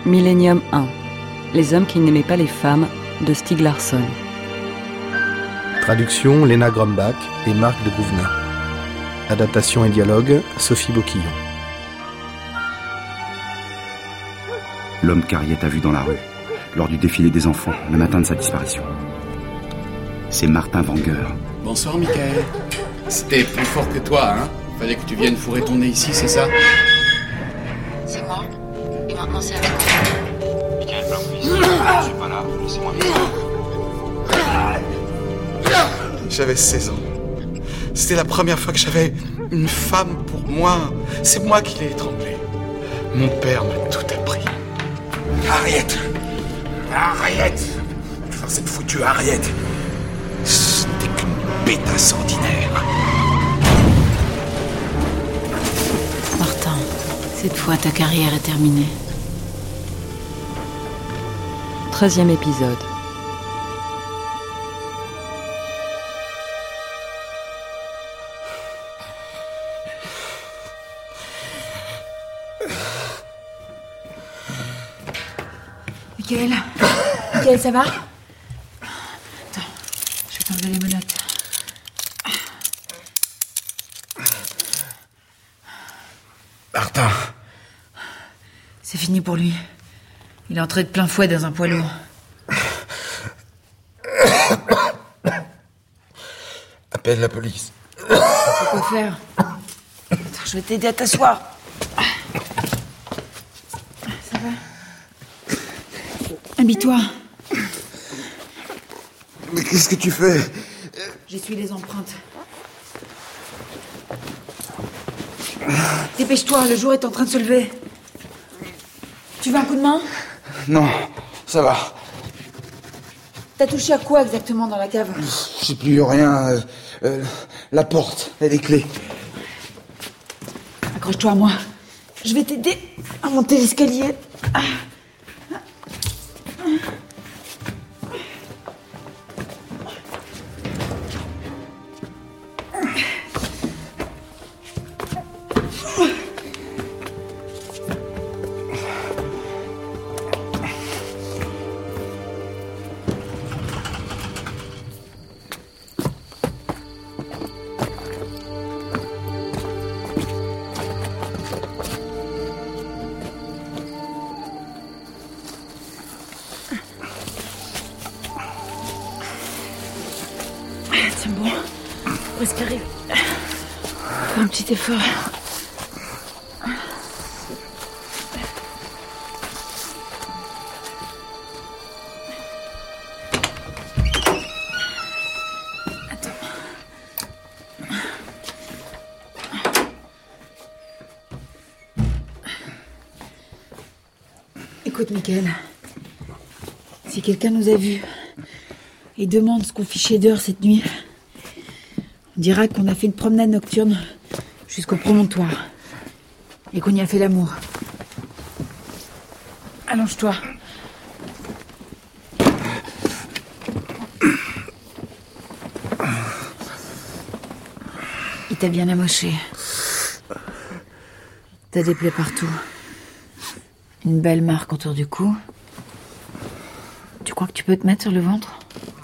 Millennium 1. Les hommes qui n'aimaient pas les femmes de Stieg Larsson. Traduction Léna Grumbach et Marc de Gouvenin. Adaptation et dialogue Sophie Boquillon. L'homme qu'Harriet a vu dans la rue, lors du défilé des enfants, le matin de sa disparition. C'est Martin Wenger. Bonsoir, Michael. C'était plus fort que toi, hein? Fallait que tu viennes fourrer ton nez ici, c'est ça? C'est moi. Et maintenant, c'est avec moi. Michael Blomqvist, je suis pas là, laissez-moi J'avais 16 ans. C'était la première fois que j'avais une femme pour moi. C'est moi qui l'ai étranglée. Mon père m'a tout appris. Harriet! Enfin, cette foutue Harriet! C'était qu'une pétasse ordinaire. Martin, cette fois, ta carrière est terminée. 13e épisode. Michael, ça va? Attends, je vais t'enlever les menottes. Martin. C'est fini pour lui. Il est entré de plein fouet dans un poids lourd. Appelle la police. Quoi faire? Attends, je vais t'aider à t'asseoir. Ça va? Habille-toi. Mais qu'est-ce que tu fais? J'essuie les empreintes. Dépêche-toi, le jour est en train de se lever. Tu veux un coup de main? Non, ça va. T'as touché à quoi exactement dans la cave? Je sais plus rien. La porte et les clés. Accroche-toi à moi. Je vais t'aider à monter l'escalier. C'est bon. Respirer. Fais un petit effort. Attends. Écoute, Michael. Si quelqu'un nous a vus et demande ce qu'on fichait dehors cette nuit, on dira qu'on a fait une promenade nocturne jusqu'au promontoire et qu'on y a fait l'amour. Allonge-toi. Il t'a bien amoché. T'as des plaies partout. Une belle marque autour du cou. Tu crois que tu peux te mettre sur le ventre?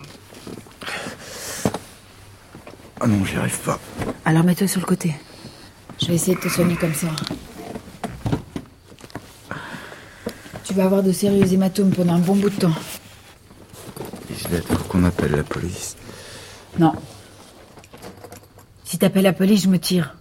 Ah non, j'y arrive pas. Alors mets-toi sur le côté. Je vais essayer de te soigner comme ça. Tu vas avoir de sérieux hématomes pendant un bon bout de temps. Isabelle, faut qu'on appelle la police. Non. Si t'appelles la police, je me tire.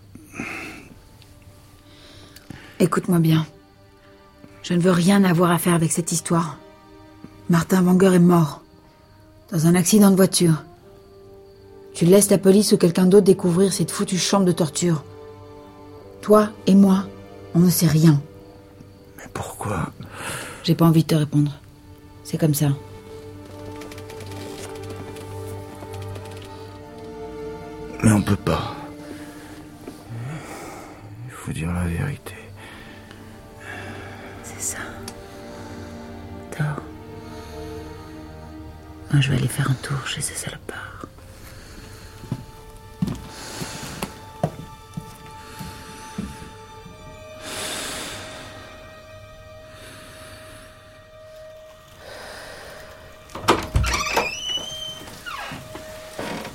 Écoute-moi bien. Je ne veux rien avoir à faire avec cette histoire. Martin Wenger est mort. Dans un accident de voiture. Tu laisses la police ou quelqu'un d'autre découvrir cette foutue chambre de torture. Toi et moi, on ne sait rien. Mais pourquoi? J'ai pas envie de te répondre. C'est comme ça. Mais on peut pas. Il faut dire la vérité. C'est ça. Dors. Moi, je vais aller faire un tour chez ces salopards.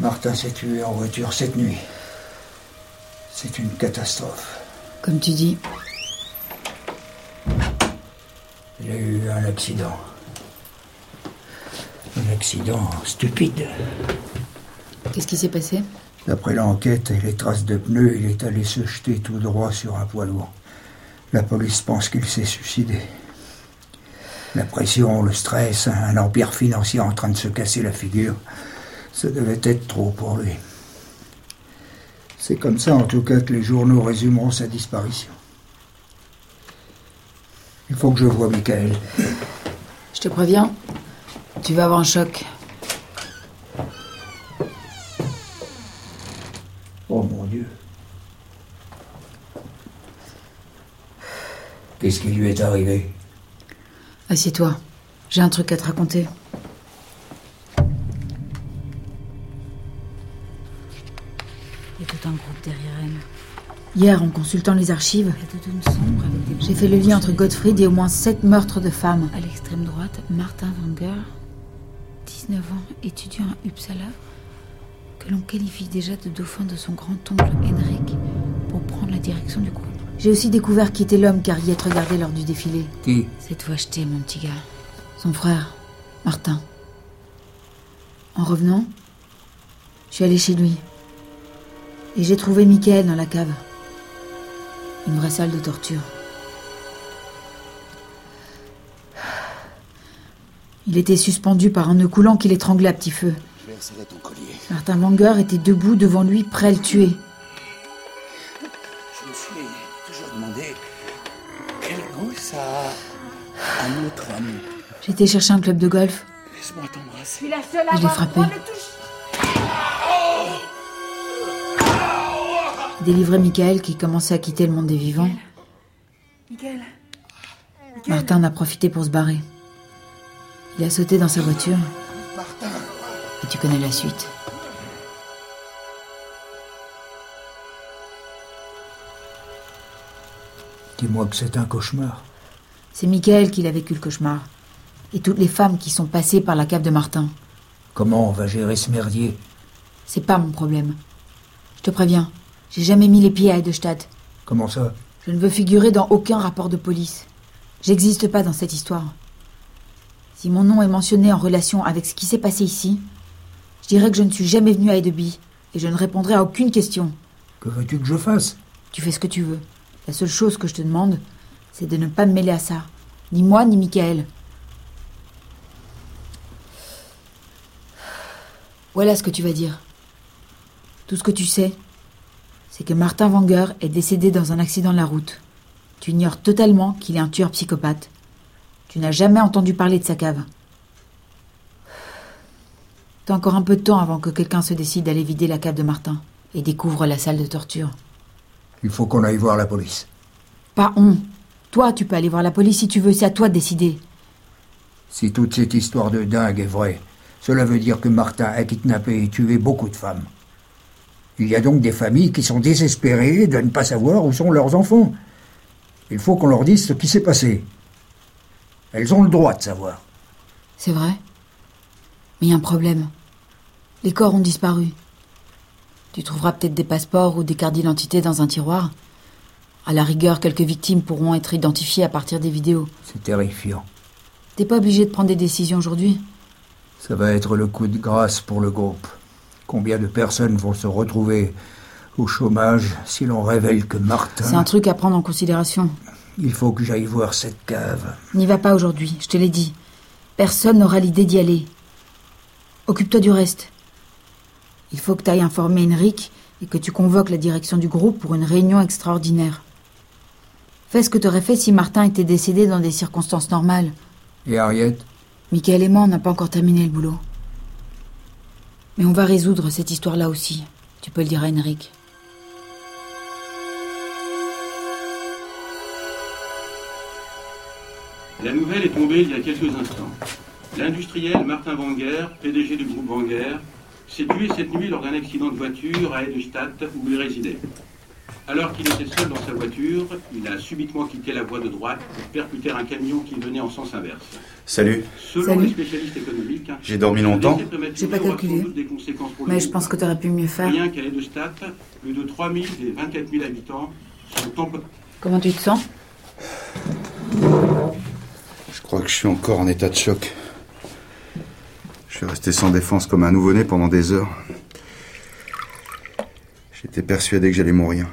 Martin s'est tué en voiture cette nuit. C'est une catastrophe. Comme tu dis. Il a eu un accident. Un accident stupide. Qu'est-ce qui s'est passé? D'après l'enquête et les traces de pneus, il est allé se jeter tout droit sur un poids lourd. La police pense qu'il s'est suicidé. La pression, le stress, un empire financier en train de se casser la figure, ça devait être trop pour lui. C'est comme ça, en tout cas, que les journaux résumeront sa disparition. Il faut que je voie Michael. Je te préviens, tu vas avoir un choc. Oh mon Dieu. Qu'est-ce qui lui est arrivé? Assieds-toi, j'ai un truc à te raconter. Il y a tout un groupe derrière elle. Hier, en consultant les archives, j'ai fait le lien entre Gottfried et au moins 7 meurtres de femmes. À l'extrême droite, Martin Wenger, 19 ans, étudiant à Uppsala, que l'on qualifie déjà de dauphin de son grand-oncle Henrik pour prendre la direction du groupe. J'ai aussi découvert qui était l'homme qu'Harriet regardait lors du défilé. Qui? C'est toi jeté, mon petit gars. Son frère, Martin. En revenant, je suis allée chez lui. Et j'ai trouvé Michael dans la cave. Une vraie salle de torture. Il était suspendu par un nœud coulant qui l'étranglait à petit feu. Je vais resserrer ton collier. Martin Wenger était debout devant lui, prêt à le tuer. Je me suis toujours demandé quel goût ça a un autre homme. J'ai été chercher un club de golf. Laisse-moi t'embrasser. Je suis la seule à Je l'ai avoir frappé. droit de toucher. J'ai délivré Michael qui commençait à quitter le monde des vivants. Michael. Martin en a profité pour se barrer. Il a sauté dans sa voiture. Martin. Et tu connais la suite. Dis-moi que c'est un cauchemar. C'est Michael qui l'a vécu le cauchemar. Et toutes les femmes qui sont passées par la cave de Martin. Comment on va gérer ce merdier? C'est pas mon problème. Je te préviens, j'ai jamais mis les pieds à Edelstadt. Comment ça? Je ne veux figurer dans aucun rapport de police. J'existe pas dans cette histoire. Si mon nom est mentionné en relation avec ce qui s'est passé ici, je dirais que je ne suis jamais venu à Edeby et je ne répondrai à aucune question. Que veux-tu que je fasse? Tu fais ce que tu veux. La seule chose que je te demande, c'est de ne pas me mêler à ça. Ni moi, ni Michael. Voilà ce que tu vas dire. Tout ce que tu sais, c'est que Martin Wenger est décédé dans un accident de la route. Tu ignores totalement qu'il est un tueur psychopathe. Tu n'as jamais entendu parler de sa cave. T'as encore un peu de temps avant que quelqu'un se décide d'aller vider la cave de Martin et découvre la salle de torture. Il faut qu'on aille voir la police. Pas on. Toi, tu peux aller voir la police si tu veux, c'est à toi de décider. Si toute cette histoire de dingue est vraie, cela veut dire que Martin a kidnappé et tué beaucoup de femmes. Il y a donc des familles qui sont désespérées de ne pas savoir où sont leurs enfants. Il faut qu'on leur dise ce qui s'est passé. Elles ont le droit de savoir. C'est vrai. Mais il y a un problème. Les corps ont disparu. Tu trouveras peut-être des passeports ou des cartes d'identité dans un tiroir. À la rigueur, quelques victimes pourront être identifiées à partir des vidéos. C'est terrifiant. T'es pas obligé de prendre des décisions aujourd'hui. Ça va être le coup de grâce pour le groupe. Combien de personnes vont se retrouver au chômage si l'on révèle que Martin... C'est un truc à prendre en considération. Il faut que j'aille voir cette cave. N'y va pas aujourd'hui, je te l'ai dit. Personne n'aura l'idée d'y aller. Occupe-toi du reste. Il faut que tu ailles informer Henrik et que tu convoques la direction du groupe pour une réunion extraordinaire. Fais ce que tu aurais fait si Martin était décédé dans des circonstances normales. Et Harriet? Michael et moi, on n'a pas encore terminé le boulot. Mais on va résoudre cette histoire-là aussi. Tu peux le dire à Henrik. La nouvelle est tombée il y a quelques instants. L'industriel Martin Wenger, PDG du groupe Wenger, s'est tué cette nuit lors d'un accident de voiture à Edelstadt où il résidait. Alors qu'il était seul dans sa voiture, il a subitement quitté la voie de droite pour percuter un camion qui venait en sens inverse. Salut. Selon les spécialistes économiques, j'ai dormi longtemps. J'ai pas calculé, mais je pense que t'aurais pu mieux faire. Rien qu'à l'aide de stats, plus de 3000 des 24 000 habitants sont en... Comment tu te sens? Je crois que je suis encore en état de choc. Je suis resté sans défense comme un nouveau-né pendant des heures. J'étais persuadé que j'allais mourir.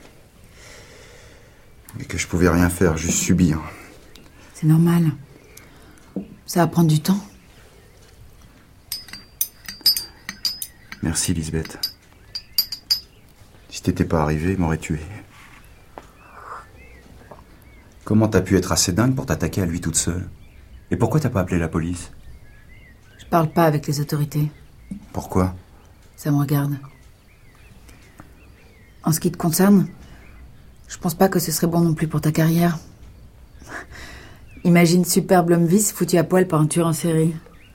Et que je pouvais rien faire, juste subir. C'est normal. Ça va prendre du temps. Merci, Lisbeth. Si t'étais pas arrivé, il m'aurait tué. Comment t'as pu être assez dingue pour t'attaquer à lui toute seule? Et pourquoi t'as pas appelé la police? Je parle pas avec les autorités. Pourquoi? Ça me regarde. En ce qui te concerne, je pense pas que ce serait bon non plus pour ta carrière. Imagine Super Blomqvist foutu à poil par un tueur en série.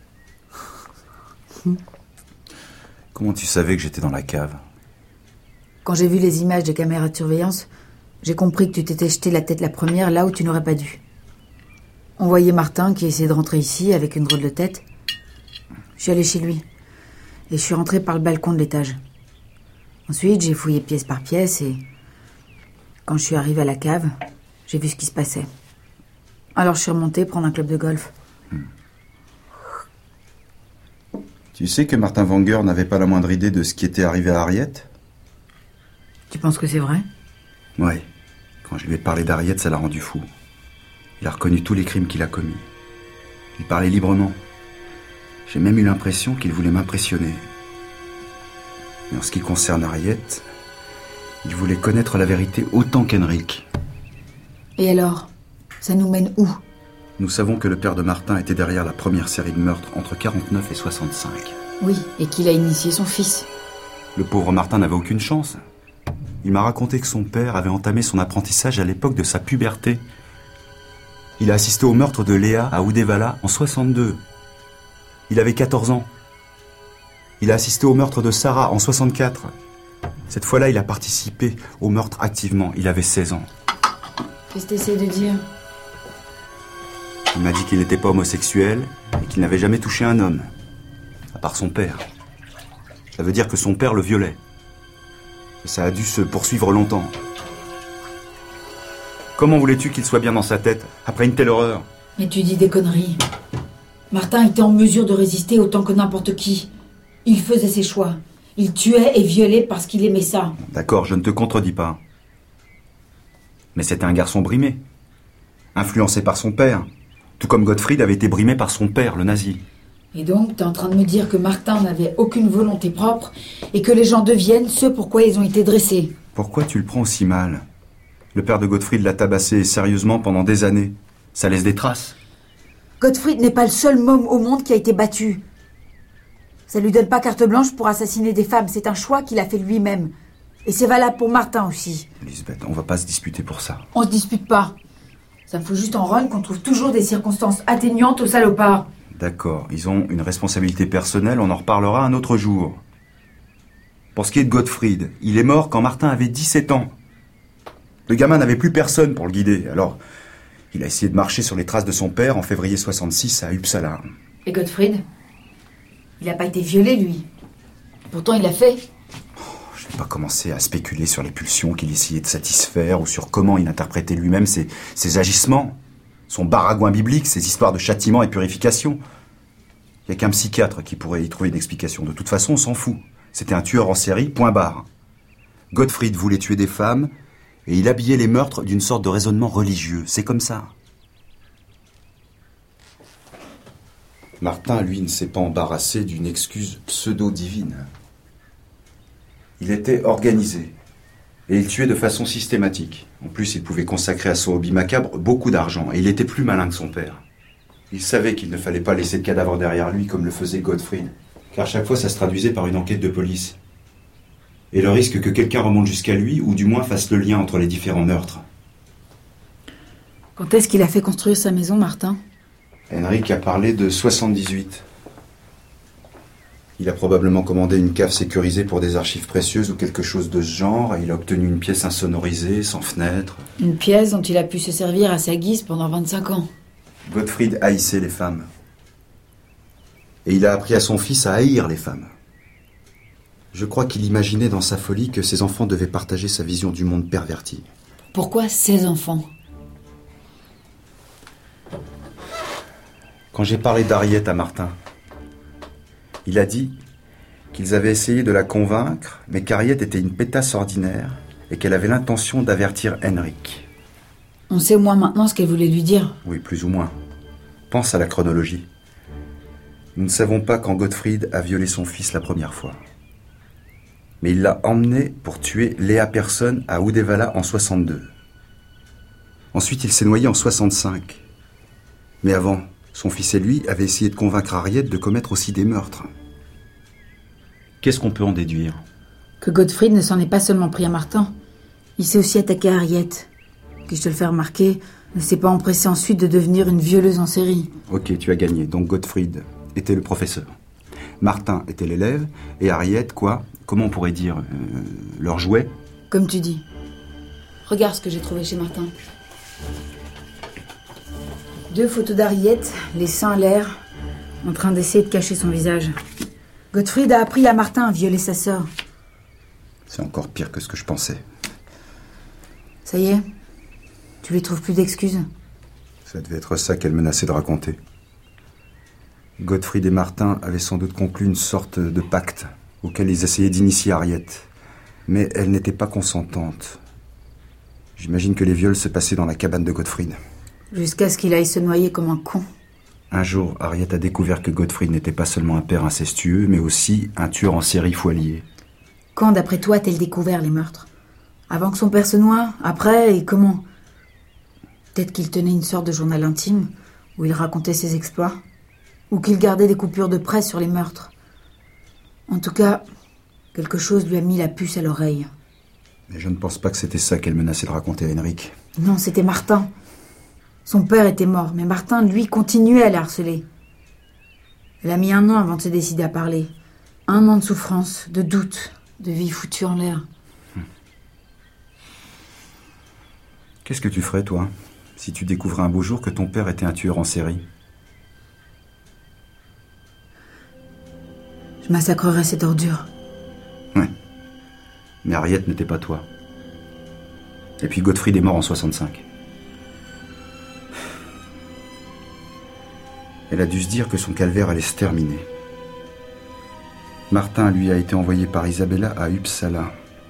Comment tu savais que j'étais dans la cave? Quand j'ai vu les images des caméras de surveillance, j'ai compris que tu t'étais jeté la tête la première là où tu n'aurais pas dû. On voyait Martin qui essayait de rentrer ici avec une drôle de tête. Je suis allée chez lui et je suis rentrée par le balcon de l'étage. Ensuite, j'ai fouillé pièce par pièce et quand je suis arrivée à la cave, j'ai vu ce qui se passait. Alors je suis remontée prendre un club de golf. Tu sais que Martin Vanger n'avait pas la moindre idée de ce qui était arrivé à Harriet? Tu penses que c'est vrai? Oui. Quand je lui ai parlé d'Harriet, ça l'a rendu fou. Il a reconnu tous les crimes qu'il a commis. Il parlait librement. J'ai même eu l'impression qu'il voulait m'impressionner. Mais en ce qui concerne Harriet, il voulait connaître la vérité autant qu'Henrik. Et alors? Ça nous mène où? Nous savons que le père de Martin était derrière la première série de meurtres entre 49 et 65. Oui, et qu'il a initié son fils. Le pauvre Martin n'avait aucune chance. Il m'a raconté que son père avait entamé son apprentissage à l'époque de sa puberté. Il a assisté au meurtre de Léa à Uddevalla en 62. Il avait 14 ans. Il a assisté au meurtre de Sarah en 64. Cette fois-là, il a participé au meurtre activement. Il avait 16 ans. Qu'est-ce que t'essaies de dire? Il m'a dit qu'il n'était pas homosexuel et qu'il n'avait jamais touché un homme, à part son père. Ça veut dire que son père le violait. Et ça a dû se poursuivre longtemps. Comment voulais-tu qu'il soit bien dans sa tête, après une telle horreur? Mais tu dis des conneries. Martin était en mesure de résister autant que n'importe qui. Il faisait ses choix. Il tuait et violait parce qu'il aimait ça. D'accord, je ne te contredis pas. Mais c'était un garçon brimé. Influencé par son père. Tout comme Gottfried avait été brimé par son père, le nazi. Et donc, t'es en train de me dire que Martin n'avait aucune volonté propre et que les gens deviennent ce pourquoi ils ont été dressés. Pourquoi tu le prends aussi mal? Le père de Gottfried l'a tabassé sérieusement pendant des années. Ça laisse des traces. Gottfried n'est pas le seul môme au monde qui a été battu. Ça lui donne pas carte blanche pour assassiner des femmes. C'est un choix qu'il a fait lui-même. Et c'est valable pour Martin aussi. Lisbeth, on va pas se disputer pour ça. On se dispute pas. Ça me fout juste en run qu'on trouve toujours des circonstances atténuantes aux salopards. D'accord, ils ont une responsabilité personnelle, on en reparlera un autre jour. Pour ce qui est de Gottfried, il est mort quand Martin avait 17 ans. Le gamin n'avait plus personne pour le guider, alors il a essayé de marcher sur les traces de son père en février 66 à Uppsala. Et Gottfried? Il n'a pas été violé, lui. Pourtant, il l'a fait. Je n'ai pas commencé à spéculer sur les pulsions qu'il essayait de satisfaire ou sur comment il interprétait lui-même ses agissements. Son baragouin biblique, ses histoires de châtiment et de purification. Il n'y a qu'un psychiatre qui pourrait y trouver une explication. De toute façon, on s'en fout. C'était un tueur en série, point barre. Gottfried voulait tuer des femmes et il habillait les meurtres d'une sorte de raisonnement religieux. C'est comme ça. Martin, lui, ne s'est pas embarrassé d'une excuse pseudo-divine. Il était organisé. Et il tuait de façon systématique. En plus, il pouvait consacrer à son hobby macabre beaucoup d'argent. Et il était plus malin que son père. Il savait qu'il ne fallait pas laisser de cadavre derrière lui comme le faisait Gottfried. Car chaque fois, ça se traduisait par une enquête de police. Et le risque que quelqu'un remonte jusqu'à lui, ou du moins fasse le lien entre les différents meurtres. Quand est-ce qu'il a fait construire sa maison, Martin? Henrik a parlé de 78. Il a probablement commandé une cave sécurisée pour des archives précieuses ou quelque chose de ce genre, et il a obtenu une pièce insonorisée, sans fenêtre. Une pièce dont il a pu se servir à sa guise pendant 25 ans. Gottfried haïssait les femmes. Et il a appris à son fils à haïr les femmes. Je crois qu'il imaginait dans sa folie que ses enfants devaient partager sa vision du monde perverti. Pourquoi ses enfants? Quand j'ai parlé d'Harriet à Martin, il a dit qu'ils avaient essayé de la convaincre, mais qu'Harriet était une pétasse ordinaire et qu'elle avait l'intention d'avertir Henrik. On sait au moins maintenant ce qu'elle voulait lui dire. Oui, plus ou moins. Pense à la chronologie. Nous ne savons pas quand Gottfried a violé son fils la première fois. Mais il l'a emmené pour tuer Léa Persson à Uddevalla en 62. Ensuite, il s'est noyé en 65. Mais avant, son fils et lui avaient essayé de convaincre Harriet de commettre aussi des meurtres. Qu'est-ce qu'on peut en déduire? Que Gottfried ne s'en est pas seulement pris à Martin. Il s'est aussi attaqué à Harriet, qui, je te le fais remarquer, ne s'est pas empressé ensuite de devenir une violeuse en série. Ok, tu as gagné. Donc Gottfried était le professeur. Martin était l'élève. Et Harriet, quoi? Comment on pourrait dire leur jouet? Comme tu dis. Regarde ce que j'ai trouvé chez Martin. 2 photos d'Harriet, les seins à l'air, en train d'essayer de cacher son visage. Gottfried a appris à Martin à violer sa sœur. C'est encore pire que ce que je pensais. Ça y est? Tu lui trouves plus d'excuses? Ça devait être ça qu'elle menaçait de raconter. Gottfried et Martin avaient sans doute conclu une sorte de pacte auquel ils essayaient d'initier Harriet. Mais elle n'était pas consentante. J'imagine que les viols se passaient dans la cabane de Gottfried. Jusqu'à ce qu'il aille se noyer comme un con. Un jour, Harriet a découvert que Gottfried n'était pas seulement un père incestueux, mais aussi un tueur en série foualier. Quand, d'après toi, a-t-elle découvert les meurtres? Avant que son père se noie? Après? Et comment? Peut-être qu'il tenait une sorte de journal intime, où il racontait ses exploits? Ou qu'il gardait des coupures de presse sur les meurtres? En tout cas, quelque chose lui a mis la puce à l'oreille. Mais je ne pense pas que c'était ça qu'elle menaçait de raconter à Henrik. Non, c'était Martin. Son père était mort, mais Martin, lui, continuait à la harceler. Elle a mis 1 an avant de se décider à parler. 1 an de souffrance, de doute, de vie foutue en l'air. Qu'est-ce que tu ferais, toi, si tu découvrais un beau jour que ton père était un tueur en série? Je massacrerais cette ordure. Ouais. Mais Harriet n'était pas toi. Et puis Gottfried est mort en 65. Elle a dû se dire que son calvaire allait se terminer. Martin lui a été envoyé par Isabella à Uppsala.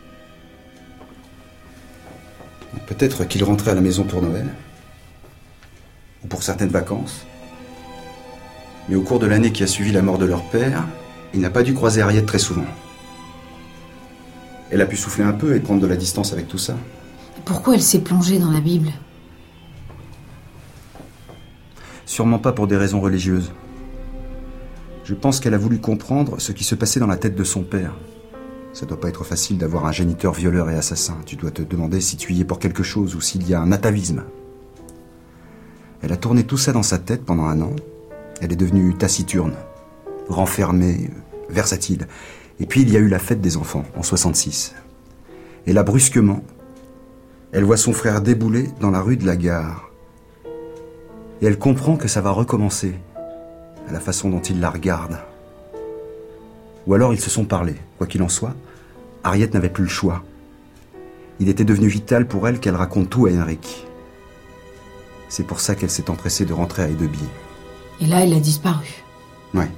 Peut-être qu'il rentrait à la maison pour Noël, ou pour certaines vacances. Mais au cours de l'année qui a suivi la mort de leur père, il n'a pas dû croiser Harriet très souvent. Elle a pu souffler un peu et prendre de la distance avec tout ça. Pourquoi elle s'est plongée dans la Bible? Sûrement pas pour des raisons religieuses. Je pense qu'elle a voulu comprendre ce qui se passait dans la tête de son père. Ça doit pas être facile d'avoir un géniteur violeur et assassin. Tu dois te demander si tu y es pour quelque chose ou s'il y a un atavisme. Elle a tourné tout ça dans sa tête pendant 1 an. Elle est devenue taciturne, renfermée, versatile. Et puis il y a eu la fête des enfants, en 66. Et là, brusquement, elle voit son frère débouler dans la rue de la Gare. Et elle comprend que ça va recommencer, à la façon dont il la regarde. Ou alors ils se sont parlé. Quoi qu'il en soit, Harriet n'avait plus le choix. Il était devenu vital pour elle qu'elle raconte tout à Henrik. C'est pour ça qu'elle s'est empressée de rentrer à Hedeby. Et là, elle a disparu. Ouais.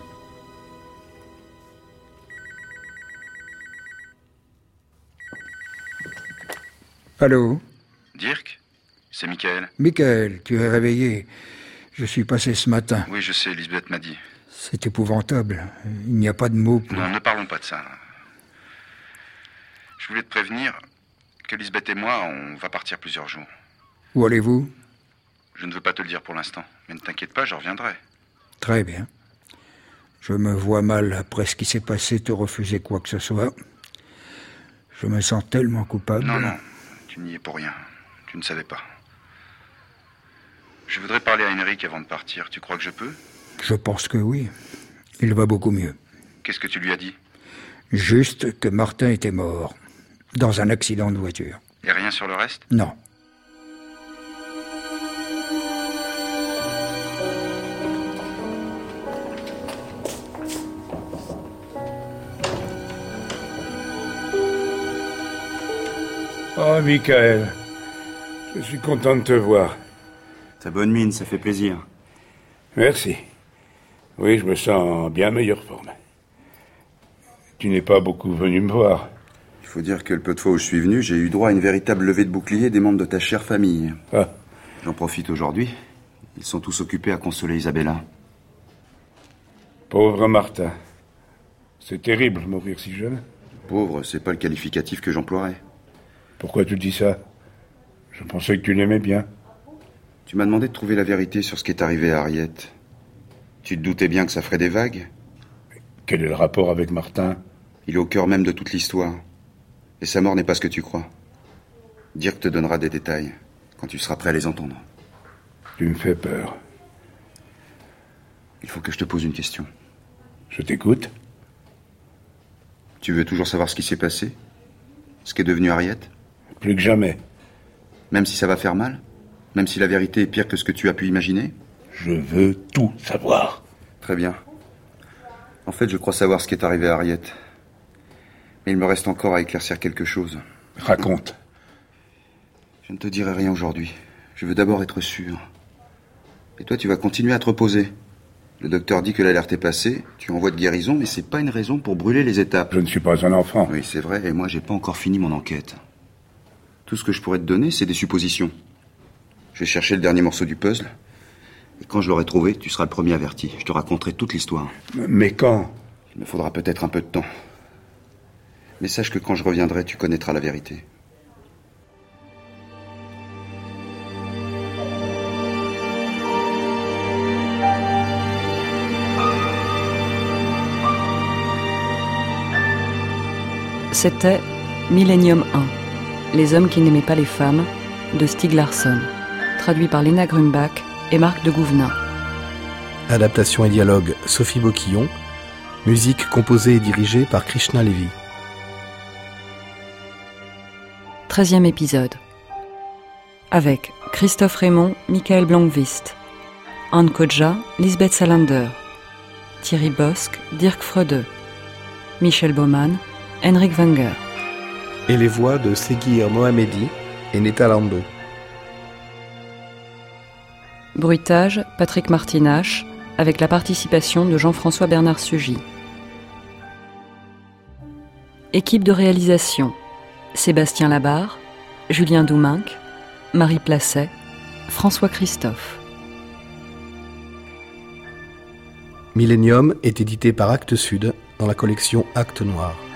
Allô? Dirk? C'est Michael. Michael, tu es réveillé. Je suis passé ce matin. Oui, je sais, Lisbeth m'a dit. C'est épouvantable. Il n'y a pas de mots pour... Non, ne parlons pas de ça. Je voulais te prévenir que Lisbeth et moi, on va partir plusieurs jours. Où allez-vous? Je ne veux pas te le dire pour l'instant, mais ne t'inquiète pas, je reviendrai. Très bien. Je me vois mal, après ce qui s'est passé, te refuser quoi que ce soit. Je me sens tellement coupable. Non, tu n'y es pour rien. Tu ne savais pas. Je voudrais parler à Henrik avant de partir. Tu crois que je peux? Je pense que oui. Il va beaucoup mieux. Qu'est-ce que tu lui as dit? Juste que Martin était mort, dans un accident de voiture. Et rien sur le reste? Non. Oh, Michael, je suis content de te voir. Ta bonne mine, ça fait plaisir. Merci. Oui, je me sens en bien meilleure forme. Tu n'es pas beaucoup venu me voir. Il faut dire que le peu de fois où je suis venu, j'ai eu droit à une véritable levée de bouclier des membres de ta chère famille. Ah. J'en profite aujourd'hui. Ils sont tous occupés à consoler Isabella. Pauvre Martin. C'est terrible, mourir si jeune. Pauvre, c'est pas le qualificatif que j'emploierais. Pourquoi tu dis ça? Je pensais que tu l'aimais bien. Tu m'as demandé de trouver la vérité sur ce qui est arrivé à Harriet. Tu te doutais bien que ça ferait des vagues? Quel est le rapport avec Martin? Il est au cœur même de toute l'histoire. Et sa mort n'est pas ce que tu crois. Dirk te donnera des détails, quand tu seras prêt à les entendre. Tu me fais peur. Il faut que je te pose une question. Je t'écoute. Tu veux toujours savoir ce qui s'est passé? Ce qu'est devenu Harriet? Plus que jamais. Même si ça va faire mal? Même si la vérité est pire que ce que tu as pu imaginer? Je veux tout savoir. Très bien. En fait, je crois savoir ce qui est arrivé à Harriet. Mais il me reste encore à éclaircir quelque chose. Raconte. Je ne te dirai rien aujourd'hui. Je veux d'abord être sûr. Et toi, tu vas continuer à te reposer. Le docteur dit que l'alerte est passée, tu envoies de guérison, mais c'est pas une raison pour brûler les étapes. Je ne suis pas un enfant. Oui, c'est vrai, et moi, j'ai pas encore fini mon enquête. Tout ce que je pourrais te donner, c'est des suppositions. Je vais chercher le dernier morceau du puzzle, et quand je l'aurai trouvé, tu seras le premier averti. Je te raconterai toute l'histoire. Mais quand? Il me faudra peut-être un peu de temps. Mais sache que quand je reviendrai, tu connaîtras la vérité. C'était Millennium 1, Les hommes qui n'aimaient pas les femmes, de Stieg Larsson, traduit par Léna Grumbach et Marc de Gouvenin. Adaptation et dialogue Sophie Boquillon. Musique composée et dirigée par Krishna Levy. 13e épisode. Avec Christophe Raymond, Michael Blankvist, Anne Kodja, Lisbeth Salander, Thierry Bosc, Dirk Freude, Michel Baumann, Henrik Wenger. Et les voix de Seguir Mohamedi et Neta Lando. Bruitage, Patrick Martinache, avec la participation de Jean-François Bernard Sugy. Équipe de réalisation: Sébastien Labarre, Julien Douminc, Marie Placet, François Christophe. Millennium est édité par Actes Sud dans la collection Actes Noirs.